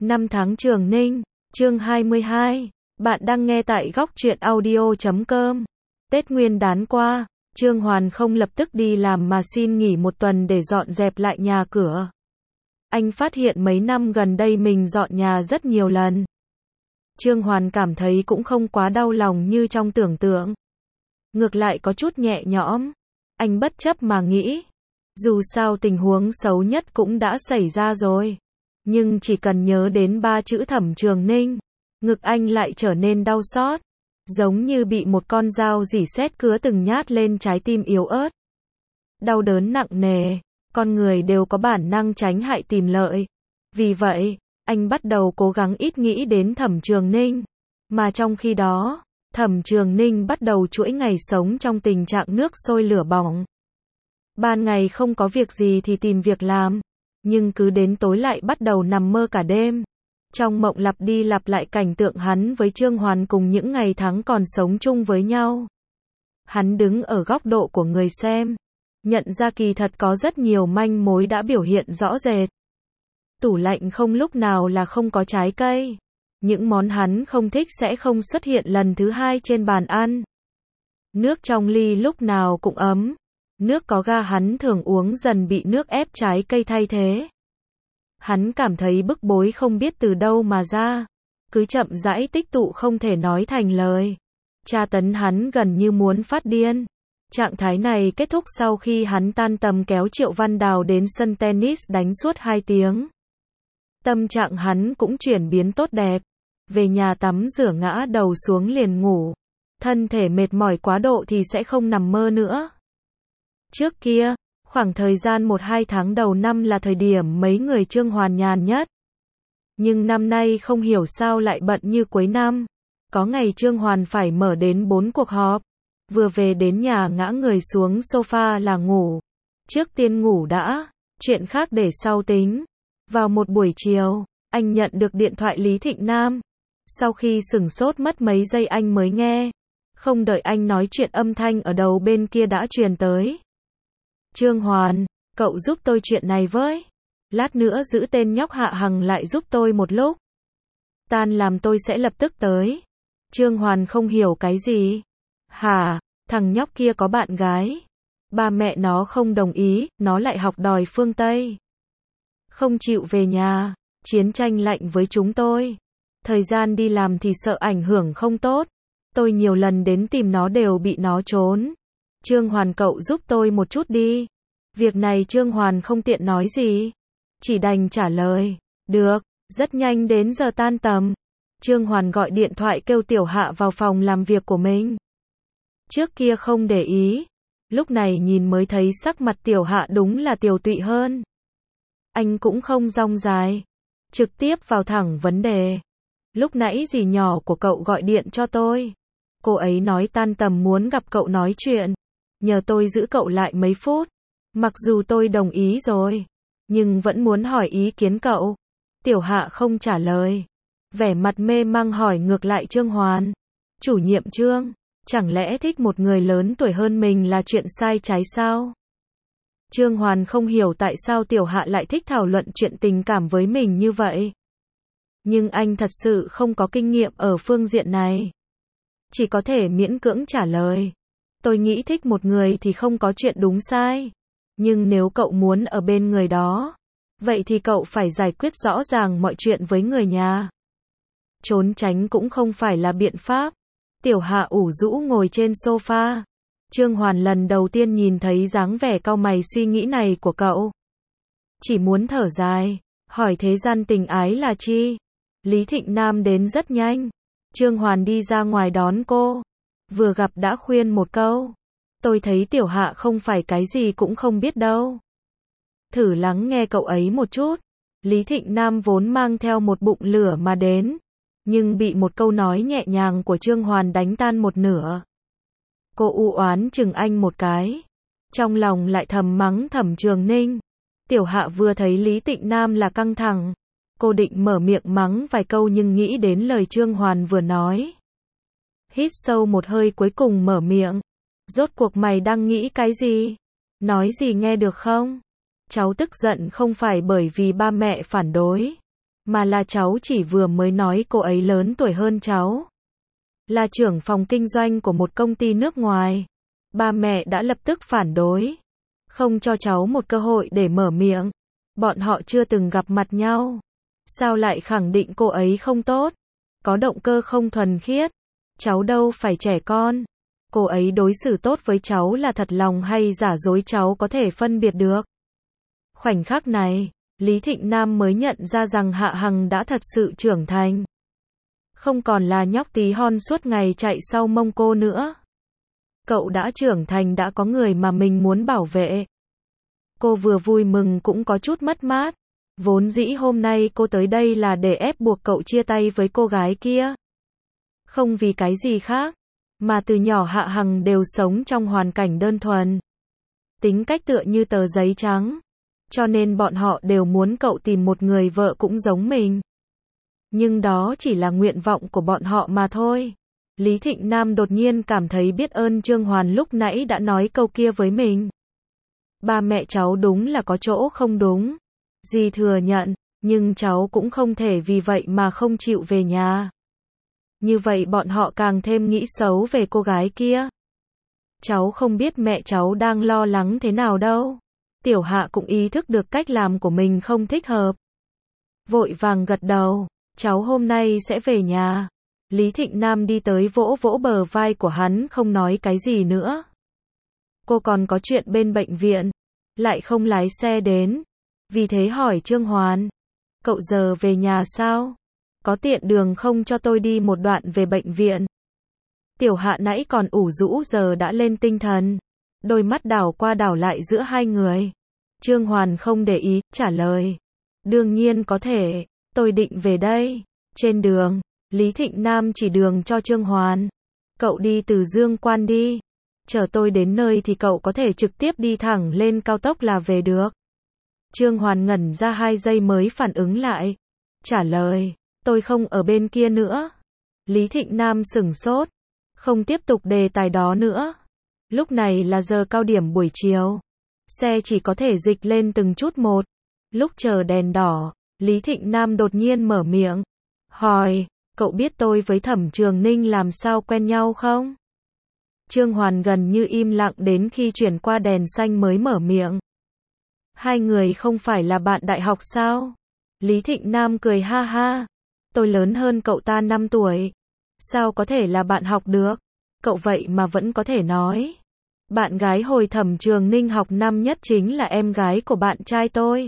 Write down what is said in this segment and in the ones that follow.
Năm tháng Trường Ninh, chương 22. Bạn đang nghe tại góc truyện audio.com. Tết Nguyên đán qua, Trương Hoàn không lập tức đi làm mà xin nghỉ một tuần để dọn dẹp lại nhà cửa. Anh phát hiện mấy năm gần đây mình dọn nhà rất nhiều lần. Trương Hoàn cảm thấy cũng không quá đau lòng như trong tưởng tượng. Ngược lại có chút nhẹ nhõm. Anh bất chấp mà nghĩ. Dù sao tình huống xấu nhất cũng đã xảy ra rồi. Nhưng chỉ cần nhớ đến ba chữ Thẩm Trường Ninh, ngực anh lại trở nên đau xót. Giống như bị một con dao rỉ sét cứa từng nhát lên trái tim yếu ớt. Đau đớn nặng nề, con người đều có bản năng tránh hại tìm lợi. Vì vậy, anh bắt đầu cố gắng ít nghĩ đến Thẩm Trường Ninh. Mà trong khi đó, Thẩm Trường Ninh bắt đầu chuỗi ngày sống trong tình trạng nước sôi lửa bỏng. Ban ngày không có việc gì thì tìm việc làm, nhưng cứ đến tối lại bắt đầu nằm mơ cả đêm. Trong mộng lặp đi lặp lại cảnh tượng hắn với Trương Hoàn cùng những ngày tháng còn sống chung với nhau. Hắn đứng ở góc độ của người xem, nhận ra kỳ thật có rất nhiều manh mối đã biểu hiện rõ rệt. Tủ lạnh không lúc nào là không có trái cây. Những món hắn không thích sẽ không xuất hiện lần thứ hai trên bàn ăn. Nước trong ly lúc nào cũng ấm. Nước có ga hắn thường uống dần bị nước ép trái cây thay thế. Hắn cảm thấy bức bối không biết từ đâu mà ra. Cứ chậm rãi tích tụ không thể nói thành lời. Tra tấn hắn gần như muốn phát điên. Trạng thái này kết thúc sau khi hắn tan tầm kéo Triệu Văn Đào đến sân tennis đánh suốt 2 tiếng. Tâm trạng hắn cũng chuyển biến tốt đẹp. Về nhà tắm rửa ngã đầu xuống liền ngủ. Thân thể mệt mỏi quá độ thì sẽ không nằm mơ nữa. Trước kia, khoảng thời gian 1-2 tháng đầu năm là thời điểm mấy người Trương Hoàn nhàn nhất. Nhưng năm nay không hiểu sao lại bận như cuối năm. Có ngày Trương Hoàn phải mở đến 4 cuộc họp. Vừa về đến nhà ngã người xuống sofa là ngủ. Trước tiên ngủ đã, chuyện khác để sau tính. Vào một buổi chiều, anh nhận được điện thoại Lý Thịnh Nam. Sau khi sửng sốt mất mấy giây anh mới nghe. Không đợi anh nói chuyện âm thanh ở đầu bên kia đã truyền tới. Trương Hoàn, cậu giúp tôi chuyện này với. Lát nữa giữ tên nhóc Hạ Hằng lại giúp tôi một lúc. Tan làm tôi sẽ lập tức tới. Trương Hoàn không hiểu cái gì. Hả, thằng nhóc kia có bạn gái. Ba mẹ nó không đồng ý, nó lại học đòi phương Tây. Không chịu về nhà, chiến tranh lạnh với chúng tôi. Thời gian đi làm thì sợ ảnh hưởng không tốt. Tôi nhiều lần đến tìm nó đều bị nó trốn. Trương Hoàn cậu giúp tôi một chút đi. Việc này Trương Hoàn không tiện nói gì. Chỉ đành trả lời. Được, rất nhanh đến giờ tan tầm. Trương Hoàn gọi điện thoại kêu Tiểu Hạ vào phòng làm việc của mình. Trước kia không để ý. Lúc này nhìn mới thấy sắc mặt Tiểu Hạ đúng là tiều tụy hơn. Anh cũng không rong dài. Trực tiếp vào thẳng vấn đề. Lúc nãy dì nhỏ của cậu gọi điện cho tôi. Cô ấy nói tan tầm muốn gặp cậu nói chuyện. Nhờ tôi giữ cậu lại mấy phút. Mặc dù tôi đồng ý rồi. Nhưng vẫn muốn hỏi ý kiến cậu. Tiểu Hạ không trả lời. Vẻ mặt mê mang hỏi ngược lại Trương Hoàn. Chủ nhiệm Trương, chẳng lẽ thích một người lớn tuổi hơn mình là chuyện sai trái sao? Trương Hoàn không hiểu tại sao Tiểu Hạ lại thích thảo luận chuyện tình cảm với mình như vậy. Nhưng anh thật sự không có kinh nghiệm ở phương diện này. Chỉ có thể miễn cưỡng trả lời. Tôi nghĩ thích một người thì không có chuyện đúng sai. Nhưng nếu cậu muốn ở bên người đó, vậy thì cậu phải giải quyết rõ ràng mọi chuyện với người nhà. Trốn tránh cũng không phải là biện pháp. Tiểu Hạ ủ rũ ngồi trên sofa. Trương Hoàn lần đầu tiên nhìn thấy dáng vẻ cau mày suy nghĩ này của cậu. Chỉ muốn thở dài, hỏi thế gian tình ái là chi? Lý Thịnh Nam đến rất nhanh. Trương Hoàn đi ra ngoài đón cô. Vừa gặp đã khuyên một câu. Tôi thấy Tiểu Hạ không phải cái gì cũng không biết đâu. Thử lắng nghe cậu ấy một chút. Lý Thịnh Nam vốn mang theo một bụng lửa mà đến. Nhưng bị một câu nói nhẹ nhàng của Trương Hoàn đánh tan một nửa. Cô u oán chừng anh một cái. Trong lòng lại thầm mắng Thẩm Trường Ninh. Tiểu Hạ vừa thấy Lý Thịnh Nam là căng thẳng. Cô định mở miệng mắng vài câu nhưng nghĩ đến lời Trương Hoàn vừa nói. Hít sâu một hơi cuối cùng mở miệng. Rốt cuộc mày đang nghĩ cái gì? Nói gì nghe được không? Cháu tức giận không phải bởi vì ba mẹ phản đối. mà là cháu chỉ vừa mới nói cô ấy lớn tuổi hơn cháu. Là trưởng phòng kinh doanh của một công ty nước ngoài. Ba mẹ đã lập tức phản đối. Không cho cháu một cơ hội để mở miệng. Bọn họ chưa từng gặp mặt nhau. Sao lại khẳng định cô ấy không tốt? Có động cơ không thuần khiết. Cháu đâu phải trẻ con. Cô ấy đối xử tốt với cháu là thật lòng hay giả dối cháu có thể phân biệt được. Khoảnh khắc này, Lý Thịnh Nam mới nhận ra rằng Hạ Hằng đã thật sự trưởng thành. Không còn là nhóc tí hon suốt ngày chạy sau mông cô nữa. Cậu đã trưởng thành, đã có người mà mình muốn bảo vệ. Cô vừa vui mừng cũng có chút mất mát. Vốn dĩ hôm nay cô tới đây là để ép buộc cậu chia tay với cô gái kia. Không vì cái gì khác, mà từ nhỏ Hạ Hằng đều sống trong hoàn cảnh đơn thuần. Tính cách tựa như tờ giấy trắng. Cho nên bọn họ đều muốn cậu tìm một người vợ cũng giống mình. Nhưng đó chỉ là nguyện vọng của bọn họ mà thôi. Lý Thịnh Nam đột nhiên cảm thấy biết ơn Trương Hoàn lúc nãy đã nói câu kia với mình. Ba mẹ cháu đúng là có chỗ không đúng. Dì thừa nhận, nhưng cháu cũng không thể vì vậy mà không chịu về nhà. Như vậy bọn họ càng thêm nghĩ xấu về cô gái kia. Cháu không biết mẹ cháu đang lo lắng thế nào đâu. Tiểu Hạ cũng ý thức được cách làm của mình không thích hợp. Vội vàng gật đầu, cháu hôm nay sẽ về nhà. Lý Thịnh Nam đi tới vỗ vỗ bờ vai của hắn, không nói cái gì nữa. Cô còn có chuyện bên bệnh viện, lại không lái xe đến. Vì thế hỏi Trương Hoàn, cậu giờ về nhà sao? Có tiện đường không cho tôi đi một đoạn về bệnh viện? Tiểu Hạ nãy còn ủ rũ giờ đã lên tinh thần. Đôi mắt đảo qua đảo lại giữa hai người. Trương Hoàn không để ý, trả lời. Đương nhiên có thể, tôi định về đây. Trên đường, Lý Thịnh Nam chỉ đường cho Trương Hoàn. Cậu đi từ Dương Quan đi. Chờ tôi đến nơi thì cậu có thể trực tiếp đi thẳng lên cao tốc là về được. Trương Hoàn ngẩn ra 2 giây mới phản ứng lại. Trả lời, tôi không ở bên kia nữa. Lý Thịnh Nam sửng sốt. Không tiếp tục đề tài đó nữa. Lúc này là giờ cao điểm buổi chiều. Xe chỉ có thể dịch lên từng chút một. Lúc chờ đèn đỏ, Lý Thịnh Nam đột nhiên mở miệng. Hỏi, cậu biết tôi với Thẩm Trường Ninh làm sao quen nhau không? Trương Hoàn gần như im lặng đến khi chuyển qua đèn xanh mới mở miệng. Hai người không phải là bạn đại học sao? Lý Thịnh Nam cười ha ha. Tôi lớn hơn cậu ta 5 tuổi. Sao có thể là bạn học được? Cậu vậy mà vẫn có thể nói. Bạn gái hồi Thẩm Trường Ninh học năm nhất chính là em gái của bạn trai tôi.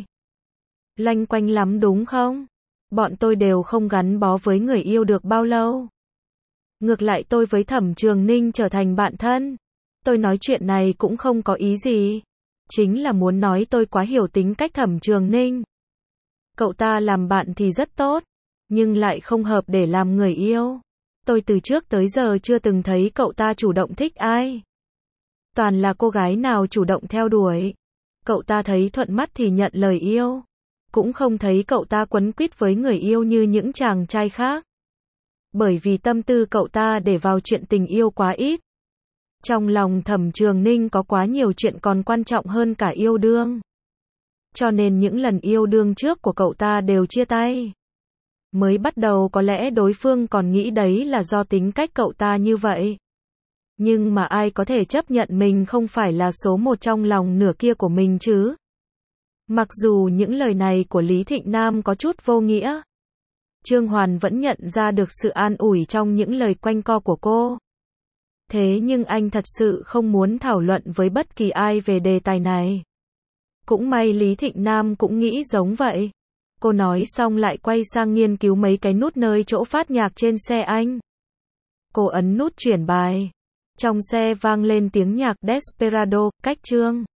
Loanh quanh lắm đúng không? Bọn tôi đều không gắn bó với người yêu được bao lâu. Ngược lại tôi với Thẩm Trường Ninh trở thành bạn thân. Tôi nói chuyện này cũng không có ý gì. Chính là muốn nói tôi quá hiểu tính cách Thẩm Trường Ninh. Cậu ta làm bạn thì rất tốt, nhưng lại không hợp để làm người yêu. Tôi từ trước tới giờ chưa từng thấy cậu ta chủ động thích ai. Toàn là cô gái nào chủ động theo đuổi. Cậu ta thấy thuận mắt thì nhận lời yêu. Cũng không thấy cậu ta quấn quýt với người yêu như những chàng trai khác. Bởi vì tâm tư cậu ta để vào chuyện tình yêu quá ít. Trong lòng Thẩm Trường Ninh có quá nhiều chuyện còn quan trọng hơn cả yêu đương. Cho nên những lần yêu đương trước của cậu ta đều chia tay. Mới bắt đầu có lẽ đối phương còn nghĩ đấy là do tính cách cậu ta như vậy. Nhưng mà ai có thể chấp nhận mình không phải là số một trong lòng nửa kia của mình chứ? Mặc dù những lời này của Lý Thịnh Nam có chút vô nghĩa, Trương Hoàn vẫn nhận ra được sự an ủi trong những lời quanh co của cô. Thế nhưng anh thật sự không muốn thảo luận với bất kỳ ai về đề tài này. Cũng may Lý Thịnh Nam cũng nghĩ giống vậy. Cô nói xong lại quay sang nghiên cứu mấy cái nút nơi chỗ phát nhạc trên xe anh. Cô ấn nút chuyển bài. Trong xe vang lên tiếng nhạc Desperado, cách Trương